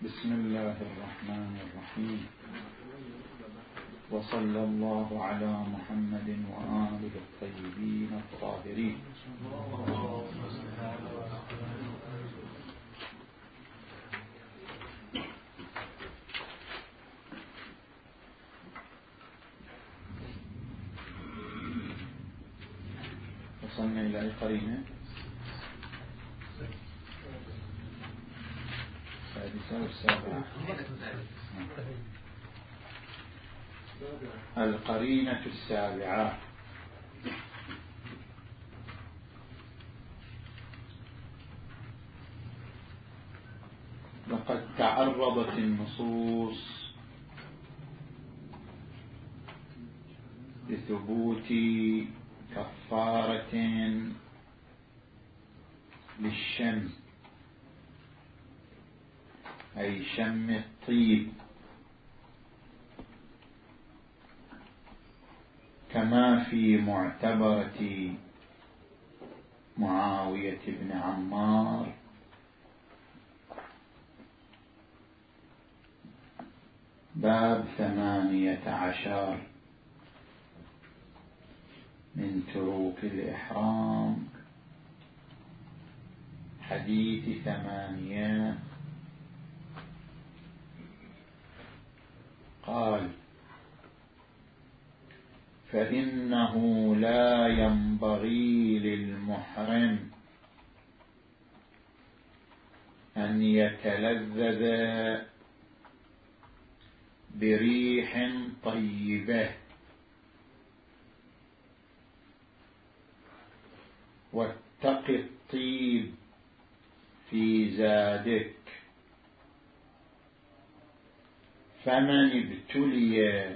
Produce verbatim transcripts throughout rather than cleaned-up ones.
بسم الله الرحمن الرحيم، وصلى الله على محمد وآله الطيبين الطاهرين. وصلنا إلى أي قرينة؟ السادسة والسابعة. القرينة السابعة: لقد تعرضت النصوص لثبوت كفارة للشم، أي شم الطيب، كما في معتبرة معاوية بن عمار باب ثمانية عشر من تروك الإحرام، حديث ثمانية. قال: فإنه لا ينبغي للمحرم أن يتلذذ بريح طيبة واتق الطيب في زادك، فمن ابتلي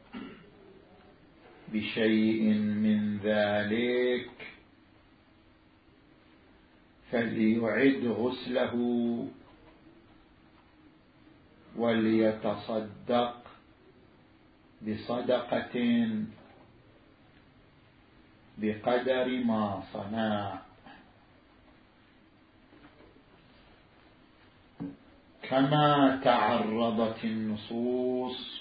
بشيء من ذلك فليعد غسله وليتصدق بصدقة بقدر ما صنع. كما تعرضت النصوص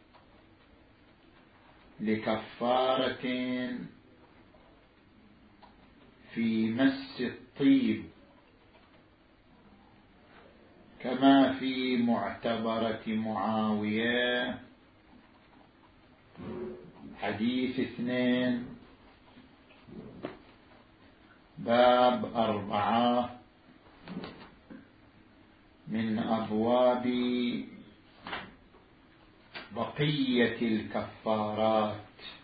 لكفارة في مس الطيب، كما في معتبرة معاوية حديث اثنين باب أربعة من أبواب بقية الكفارات.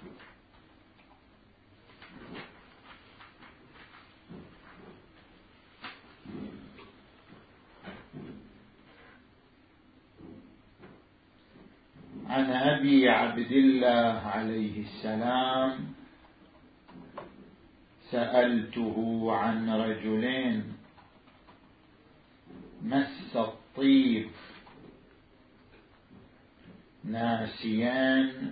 عن أبي عبد الله عليه السلام: سألته عن رجلين مس الطيب ناسيان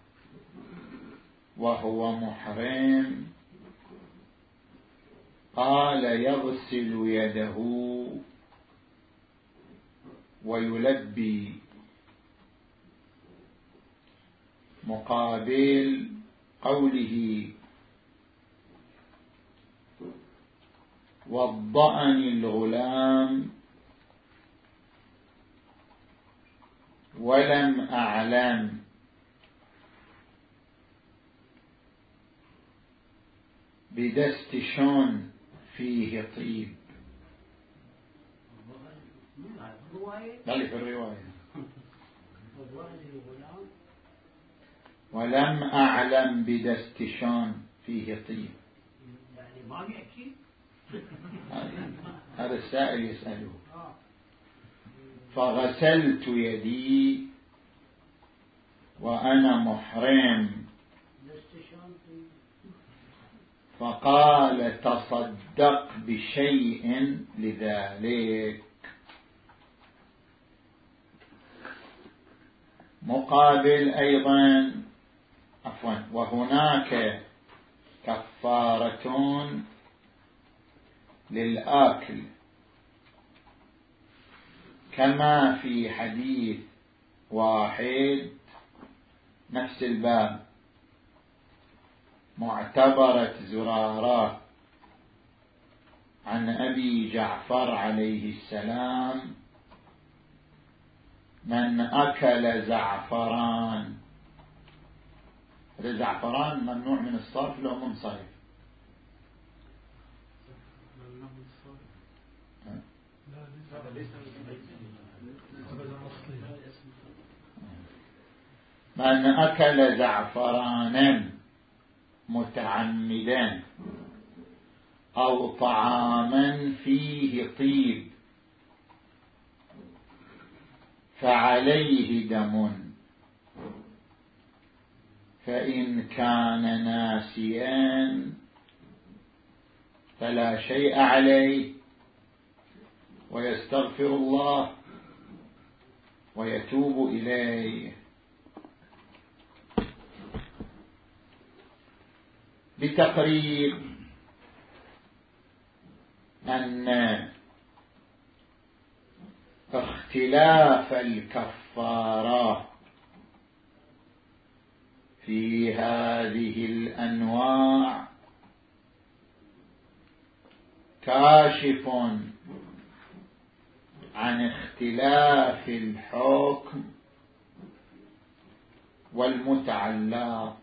وهو محرم، قال: يغسل يده ويلبي، مقابل قوله: وضأني الغلام ولم أعلم بدستشون فيه طيب. بل في الرواية: ولم أعلم بدستشون فيه طيب. يعني ما بيحكي. هذا السائل يسأله. فغسلت يدي وأنا محرم، فقال: تصدق بشيء لذلك، مقابل أيضا عفوا وهناك كفارة للآكل، كما في حديث واحد نفس الباب معتبرة زرارة عن أبي جعفر عليه السلام: من أكل زعفران. هذا زعفران ممنوع من الصرف لو منصرف. من أكل زعفرانا متعمدا أو طعاما فيه طيب فعليه دم، فإن كان ناسيا فلا شيء عليه ويستغفر الله ويتوب إليه. بتقريب أن اختلاف الكفارة في هذه الأنواع كاشف عن اختلاف الحكم والمتعلق،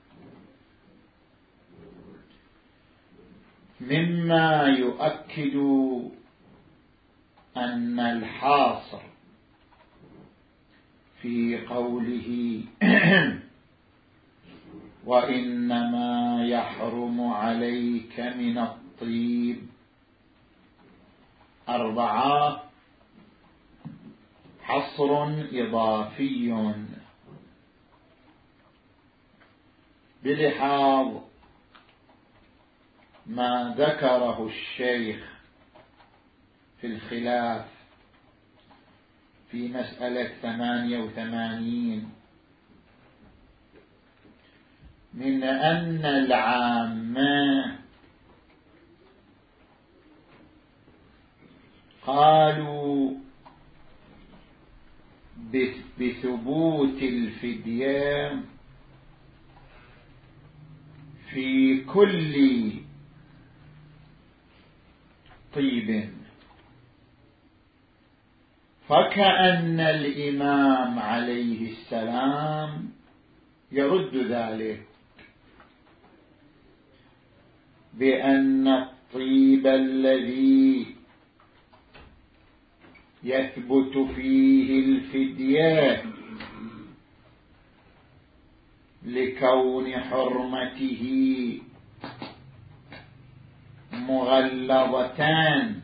مما يؤكد أن الحاصر في قوله وإنما يحرم عليك من الطيب أربعة حصر إضافي بلحاظ ما ذكره الشيخ في الخلاف في مسألة ثمانية وثمانين من أن العامة قالوا بثبوت الفدية في كل طيب، فكأن الإمام عليه السلام يرد ذلك بأن الطيب الذي يثبت فيه الفدية لكون حرمته مغلظتان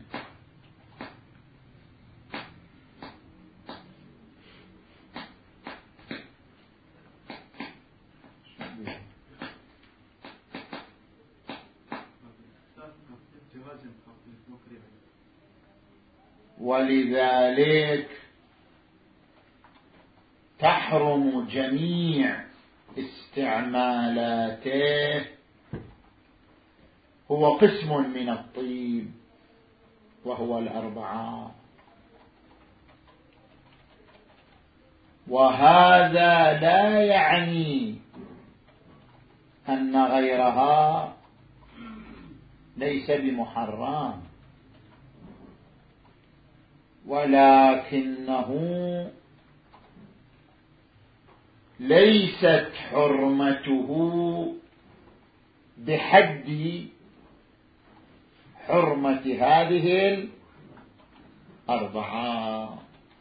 ولذلك تحرم جميع استعمالاته، هو قسم من الطيب وهو الأربعة، وهذا لا يعني أن غيرها ليس بمحرم، ولكنه ليست حرمته بحد حرمة هذه الأربعة.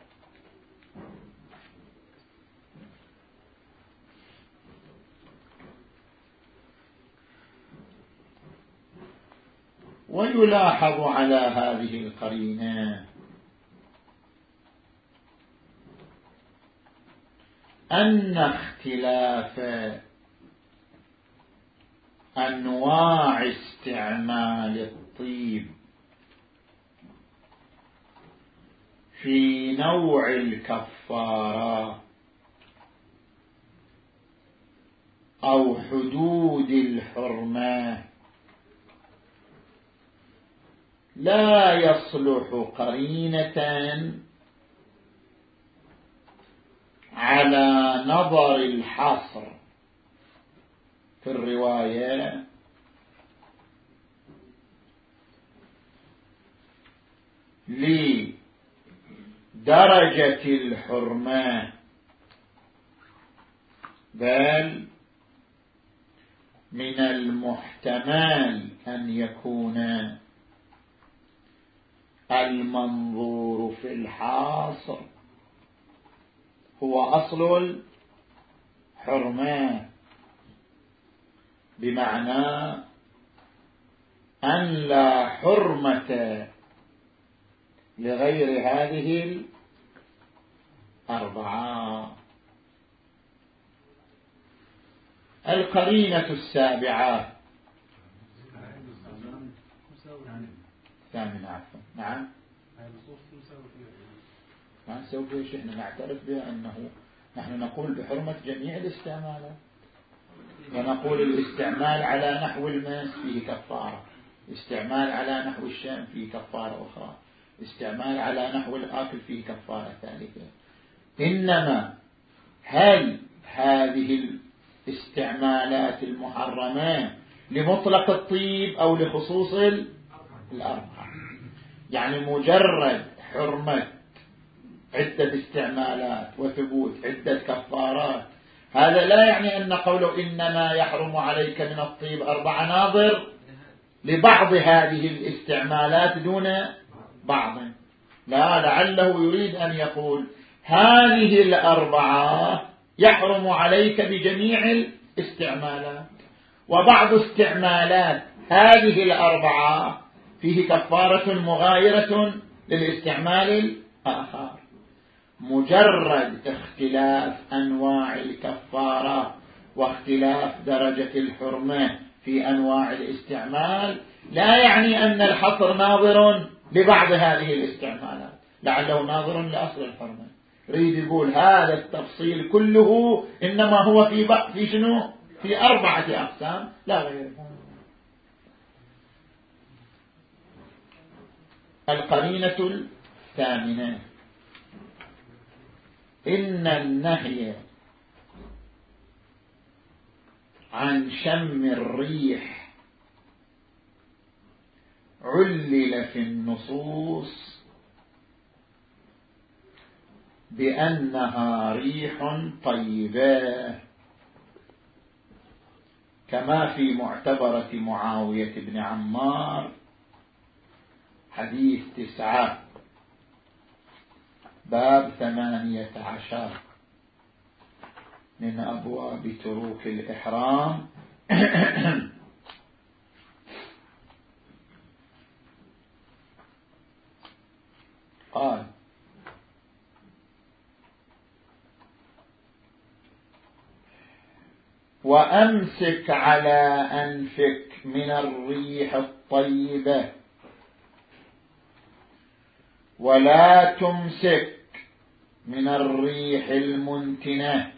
ويلاحظ على هذه القرينة أن اختلاف أنواع استعمال الطيب في نوع الكفارة أو حدود الحرمة لا يصلح قرينة على نظر الحصر في الرواية لدرجة الحرمة، بل من المحتمل أن يكون المنظور في الحاصر هو أصل الحرمة، بمعنى أن لا حرمة لغير هذه الأربعة. القرينة السابعة ثامنة عفوا نعم ما نسوي فيها شيء، احنا نعترف بها أنه نحن نقول بحرمة جميع الاستعمالات، ونقول الاستعمال على نحو الماس فيه كفارة، استعمال على نحو الشام فيه كفارة أخرى، استعمال على نحو الآكل فيه كفارة ثالثة. إنما هل هذه الاستعمالات المحرمة لمطلق الطيب أو لخصوص الأربعة؟ يعني مجرد حرمة عدة استعمالات وثبوت عدة كفارات هذا لا يعني أن قوله إنما يحرم عليك من الطيب أربع ناظر لبعض هذه الاستعمالات دون بعض، لا، لعله يريد أن يقول هذه الأربعة يحرم عليك بجميع الاستعمالات، وبعض استعمالات هذه الأربعة فيه كفارة مغايرة للاستعمال الآخر. مجرد اختلاف أنواع الكفارة واختلاف درجة الحرمة في أنواع الاستعمال لا يعني أن الحصر ناظر لبعض هذه الاستعمالات، لعله ناظر لأصل الحرمة. يريد يقول هذا التفصيل كله إنما هو في في شنو؟ في أربعة أقسام لا غير. القرينة الثامنة إن النهي عن شم الريح علل في النصوص بأنها ريح طيبة، كما في معتبرة معاوية بن عمار حديث تسعة باب ثمانية عشر من أبواب تروك الإحرام. قال وأمسك على أنفك من الريح الطيبة ولا تمسك من الريح المنتنة،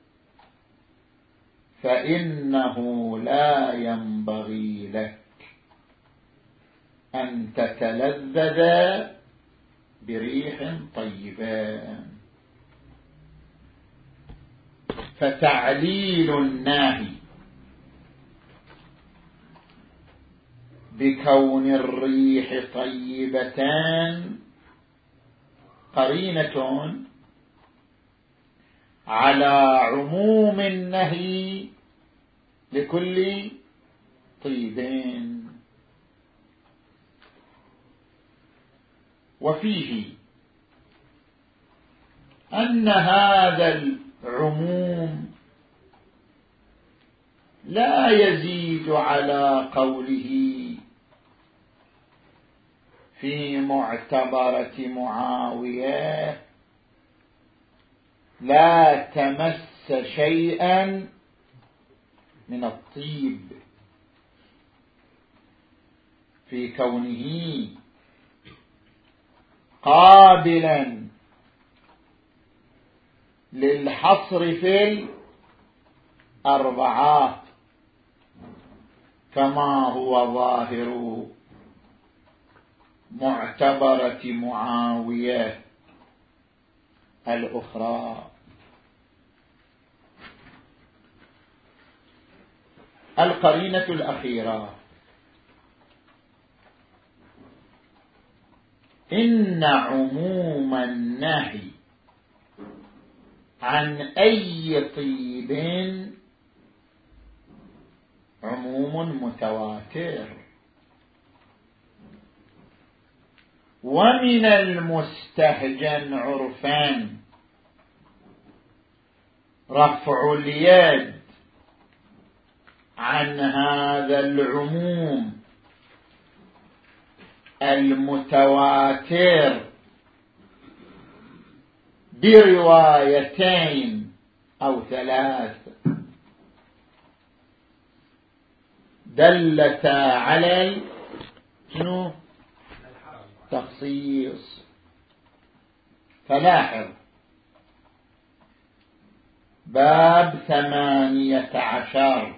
فإنه لا ينبغي لك أن تتلذذ بريح طيبة. فتعليل الناهي بكون الريح طيبتان قرينة على عموم النهي لكل طيبين. وفيه أن هذا العموم لا يزيد على قوله في معتبرة معاوية لا تمس شيئا من الطيب، في كونه قابلا للحصر في الأربعة كما هو ظاهر معتبرة معاوية الأخرى. القرينة الأخيرة: إن عموم النهي عن أي طيب عموم متواتر، ومن المستهجن عرفا رفع اليد عن هذا العموم المتواتر بروايتين أو ثلاث دلتا على شنو؟ تخصيص. فلاحظ باب ثمانية عشر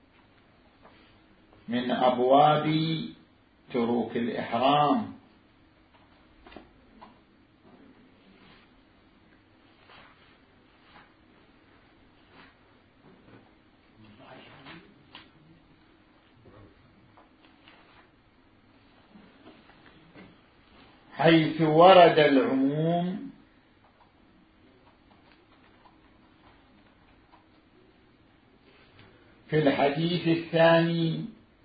من أبواب تروك الإحرام: حيث ورد العموم في الحديث الثاني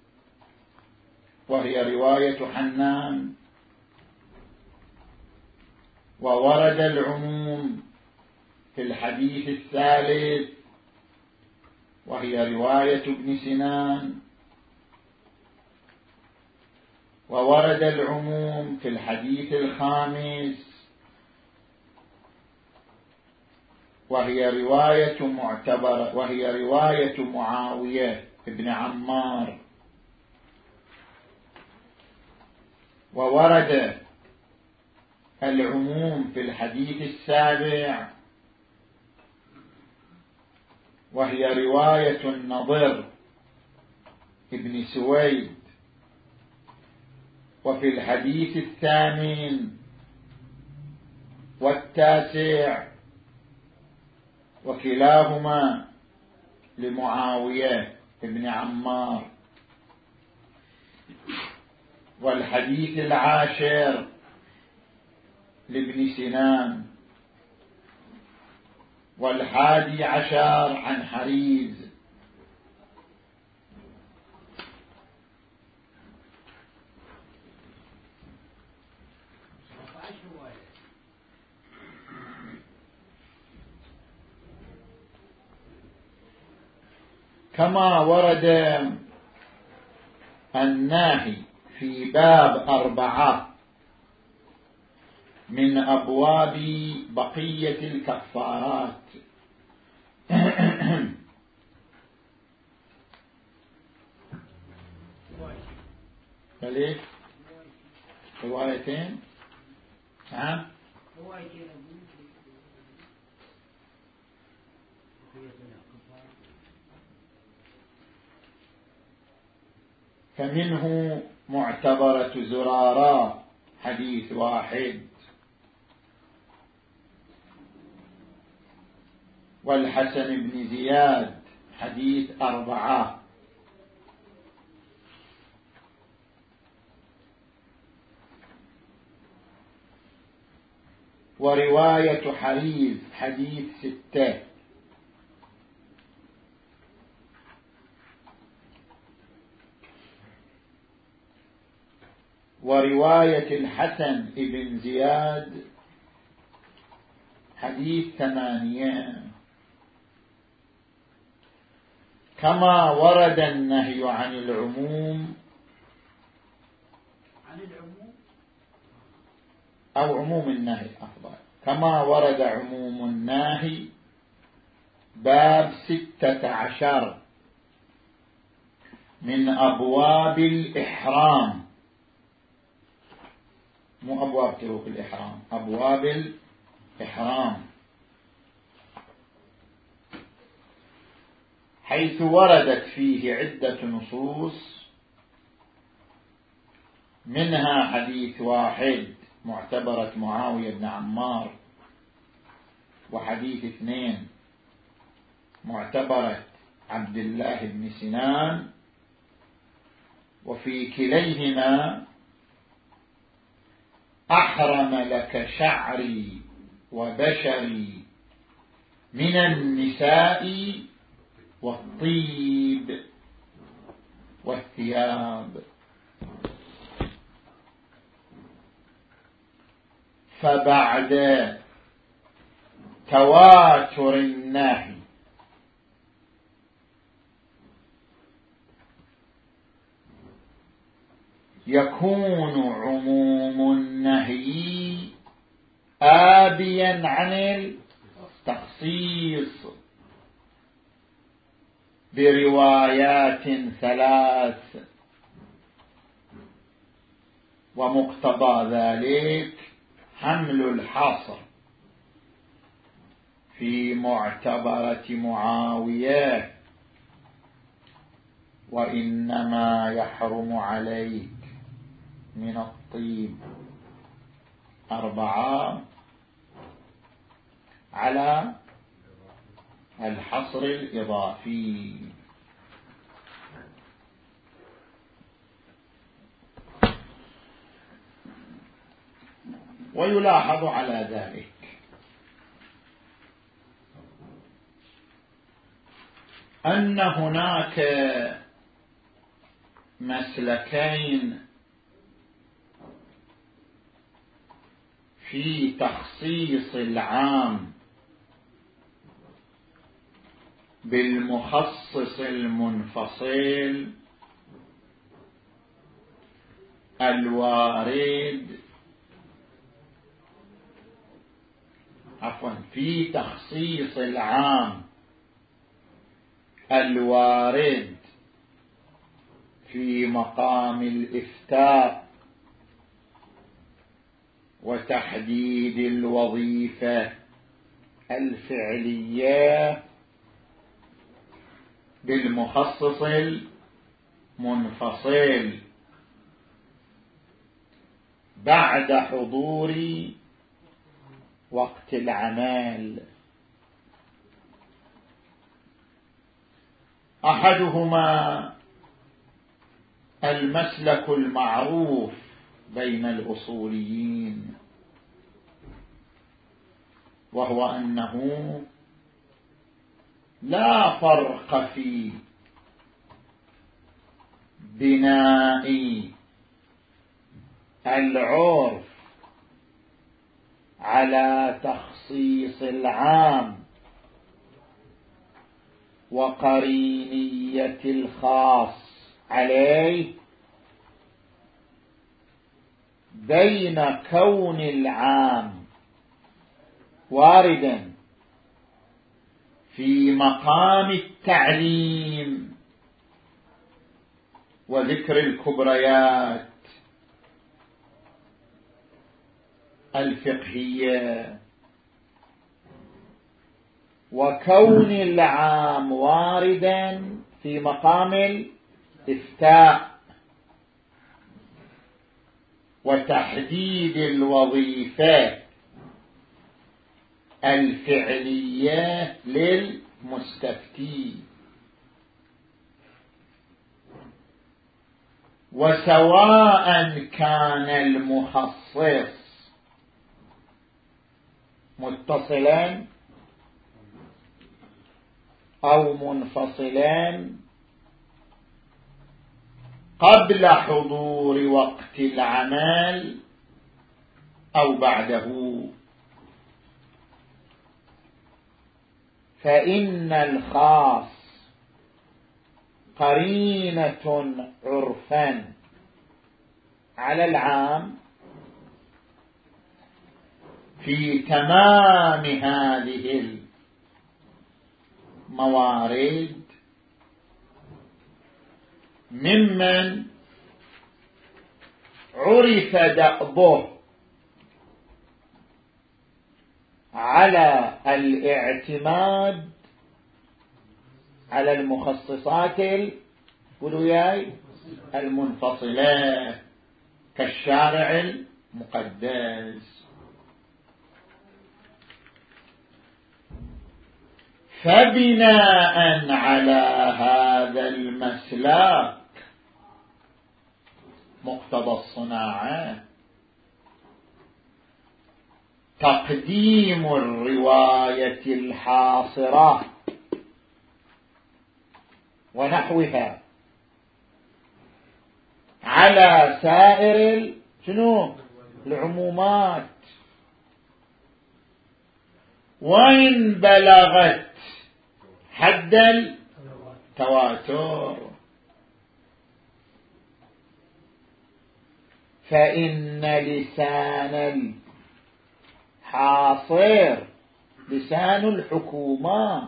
وهي رواية حنان، وورد العموم في الحديث الثالث وهي رواية ابن سنان، وورد العموم في الحديث الخامس وهي رواية معتبرة وهي رواية معاوية ابن عمار، وورد العموم في الحديث السابع وهي رواية النضر ابن سويد، وفي الحديث الثامن والتاسع وكلاهما لمعاوية ابن عمار، والحديث العاشر لابن سنان، والحادي عشر عن حريز. كما ورد الناهي في باب أربعة من أبواب بقية الكفارات. فليش روايتين؟ نعم، فمنه معتبرة زرارة حديث واحد، والحسن بن زياد حديث أربعة، ورواية حريز حديث ستة، ورواية الحسن بن زياد حديث ثمانية. كما ورد النهي عن العموم عن العموم أو عموم النهي أفضل، كما ورد عموم النهي باب ستة عشر من أبواب الإحرام، مو أبواب تروك الإحرام، أبواب الإحرام، حيث وردت فيه عدة نصوص، منها حديث واحد معتبرة معاوية بن عمار، وحديث اثنين معتبرة عبد الله بن سنان، وفي كليهما أحرم لك شعري وبشري من النساء والطيب والثياب. فبعد تواتر النهي يكون عموم النهي آبيا عن التخصيص بروايات ثلاث، ومقتضى ذلك حمل الحصر في معتبرة معاوية: وإنما يحرم عليك من الطيب أربعة، على الحصر الإضافي. ويلاحظ على ذلك أن هناك مسلكين في تخصيص العام بالمخصص المنفصل الوارد عفوا في تخصيص العام الوارد في مقام الإفتاء وتحديد الوظيفة الفعلية بالمخصص المنفصل بعد حضور وقت العمل. أحدهما المسلك المعروف بين الأصوليين، وهو أنه لا فرق في بناء العرف على تخصيص العام وقرينية الخاص عليه بين كون العام واردا في مقام التعليم وذكر الكبريات الفقهية، وكون العام واردا في مقام الإفتاء وتحديد الوظيفة الفعلية للمستفتي. وسواء كان المخصص متصلا أو منفصلا قبل حضور وقت العمل أو بعده، فإن الخاص قرينة عرفا على العام في تمام هذه الموارد ممن عرف دأبه على الاعتماد على المخصصات المنفصلة كالشارع المقدس. فبناء على هذا المسلك مقتضى الصناعة تقديم الرواية الحاصرة ونحوها على سائر شنو العمومات، وإن بلغت حد التواتر، فإن لسان الحاصر لسان الحكومة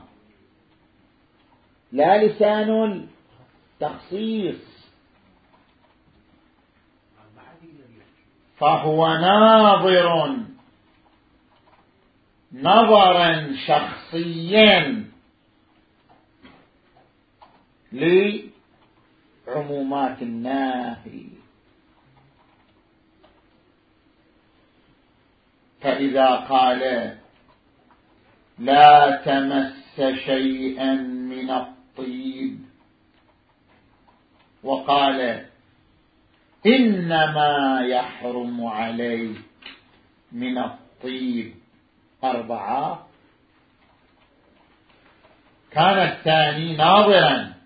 لا لسان التخصيص، فهو ناظر نظرا شخصيا لعمومات الناهي. فإذا قال لا تمس شيئا من الطيب، وقال إنما يحرم عليك من الطيب أربعة، كان الثاني ناظرا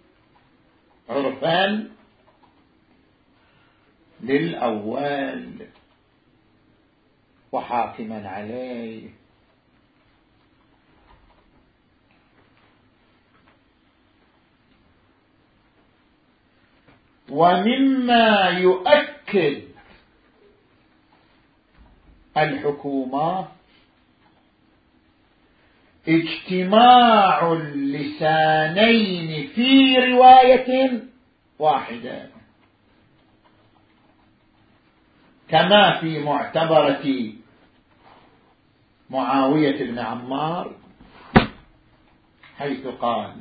عرفا للأول وحاكما عليه. ومما يؤكد الحكومة اجتماع اللسانين في رواية واحدة، كما في معتبرة معاوية بن عمار حيث قال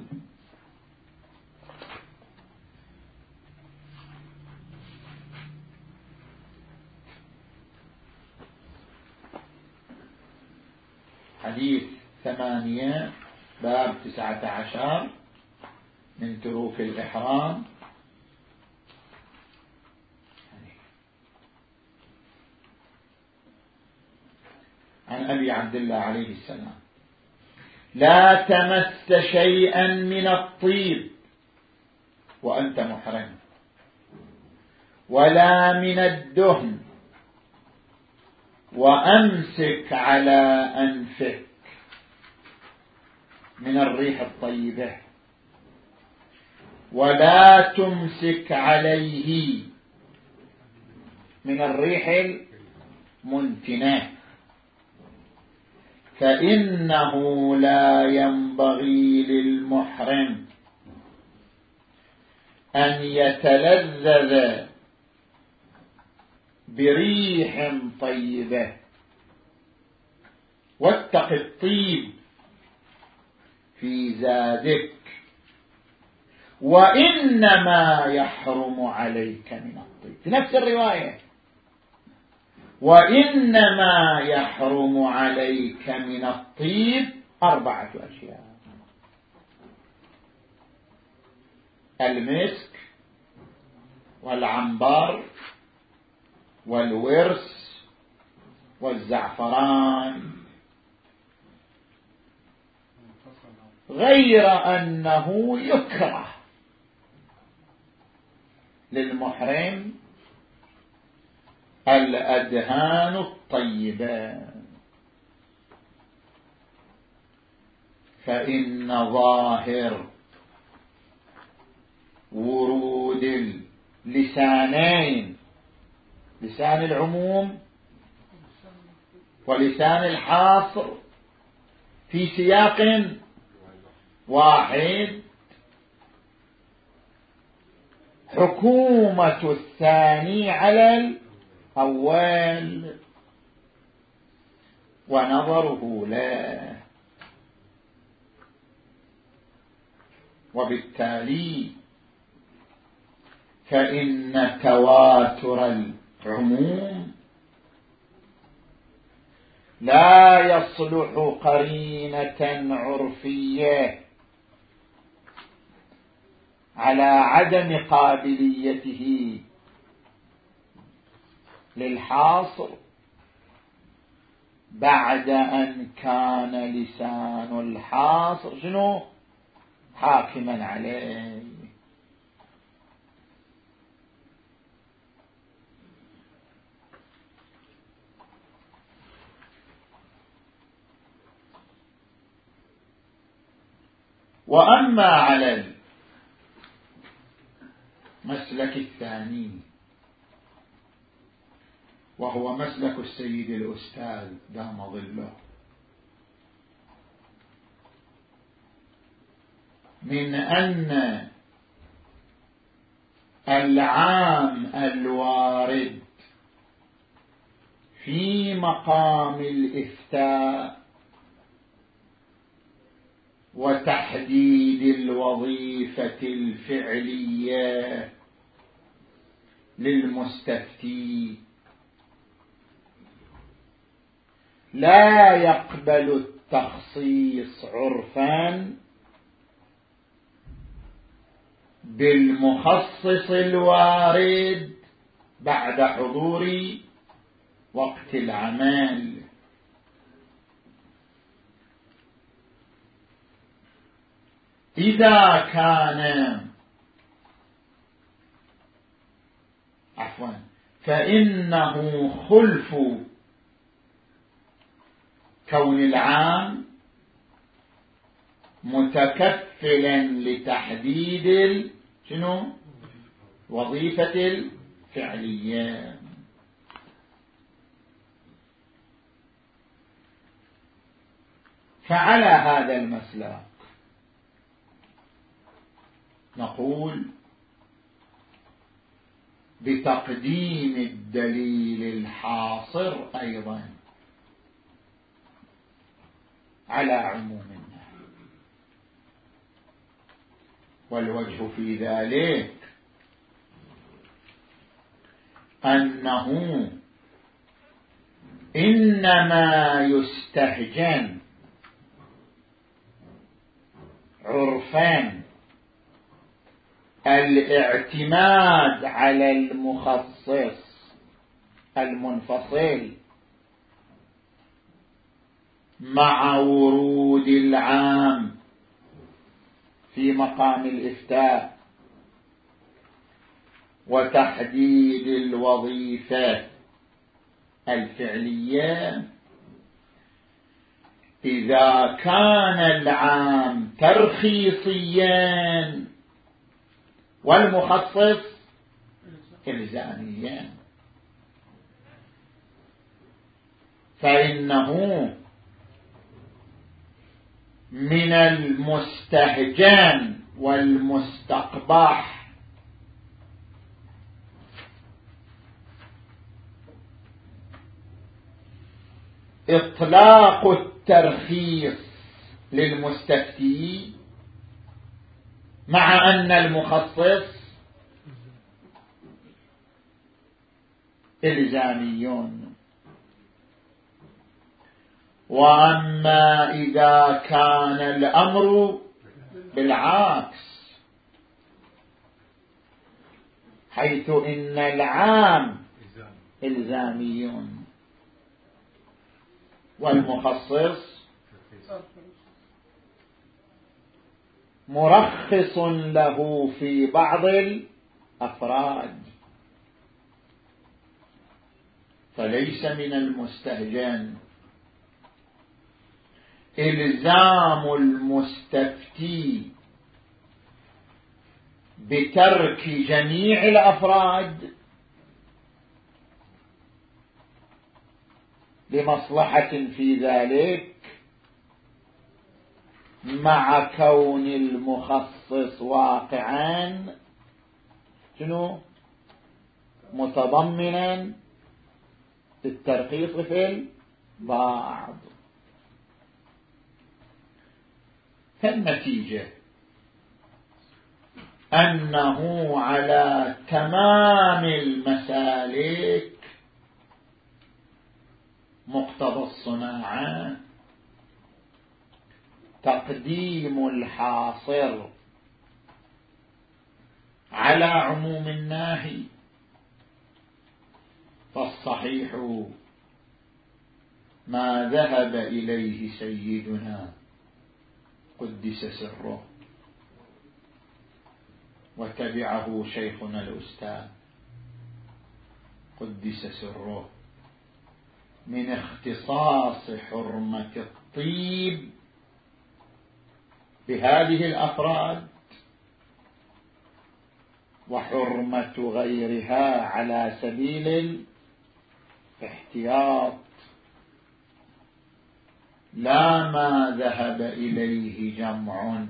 حديث ثمانية باب تسعة عشر من تروك الإحرام، عن أبي عبد الله عليه السلام: لا تمس شيئا من الطيب وأنت محرم، ولا من الدهن، وأمسك على أنفك من الريح الطيبة، ولا تمسك عليه من الريح المنتنة، فإنه لا ينبغي للمحرم أن يتلذذ بريح طيبة، واتق الطيب في زادك، وإنما يحرم عليك من الطيب. في نفس الرواية: وإنما يحرم عليك من الطيب أربعة أشياء: المسك، والعنبر، والورس، والزعفران، غير أنه يكره للمحرم الأدهان الطيبة، فإن ظاهر ورود اللسانين، لسان العموم ولسان الحاصر، في سياق واحد، حكومة الثاني على الأول ونظره له، وبالتالي فإن تواتر العموم لا يصلح قرينة عرفية على عدم قابليته للحاصر بعد أن كان لسان الحاصر شنو حاكما عليه. وأما على المسلك الثاني وهو مسلك السيد الأستاذ دام ظله، من أن العام الوارد في مقام الإفتاء وتحديد الوظيفة الفعلية للمستفتي لا يقبل التخصيص عرفا بالمخصص الوارد بعد حضور وقت العمل. إذا كان عفوا فإنه خلف كون العام متكفلا لتحديد شنو وظيفة الفعلية. فعلى هذا المسلك نقول بتقديم الدليل الحاصر أيضا على عموم النهي، والوجه في ذلك أنه إنما يستهجن عرفان الاعتماد على المخصص المنفصل مع ورود العام في مقام الإفتاء وتحديد الوظيفة الفعلية إذا كان العام ترخيصيا والمخصص إلزاميا، فإنه من المستهجن والمستقبح إطلاق الترخيص للمستفتي مع أن المخصص إلزاميون. وأما إذا كان الأمر بالعكس، حيث إن العام إلزاميون والمخصص مرخص له في بعض الأفراد، فليس من المستهجن إلزام المستفتي بترك جميع الأفراد لمصلحة في ذلك، مع كون المخصص واقعا شنو متضمنا الترخيص في البعض. فالنتيجة أنه على تمام المسالك مقتضى الصناعة تقديم الحاصر على عموم الناهي، فالصحيح ما ذهب إليه سيدنا قدس سره وتبعه شيخنا الأستاذ قدس سره من اختصاص حرمة الطيب بهذه الأفراد وحرمة غيرها على سبيل الاحتياط، لا ما ذهب إليه جمع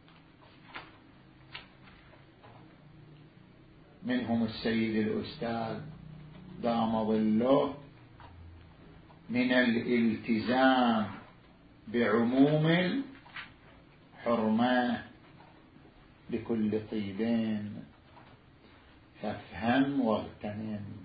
منهم السيد الأستاذ دام ظله من الالتزام بعموم الحرمة لكل طيب فافهم واغتنم.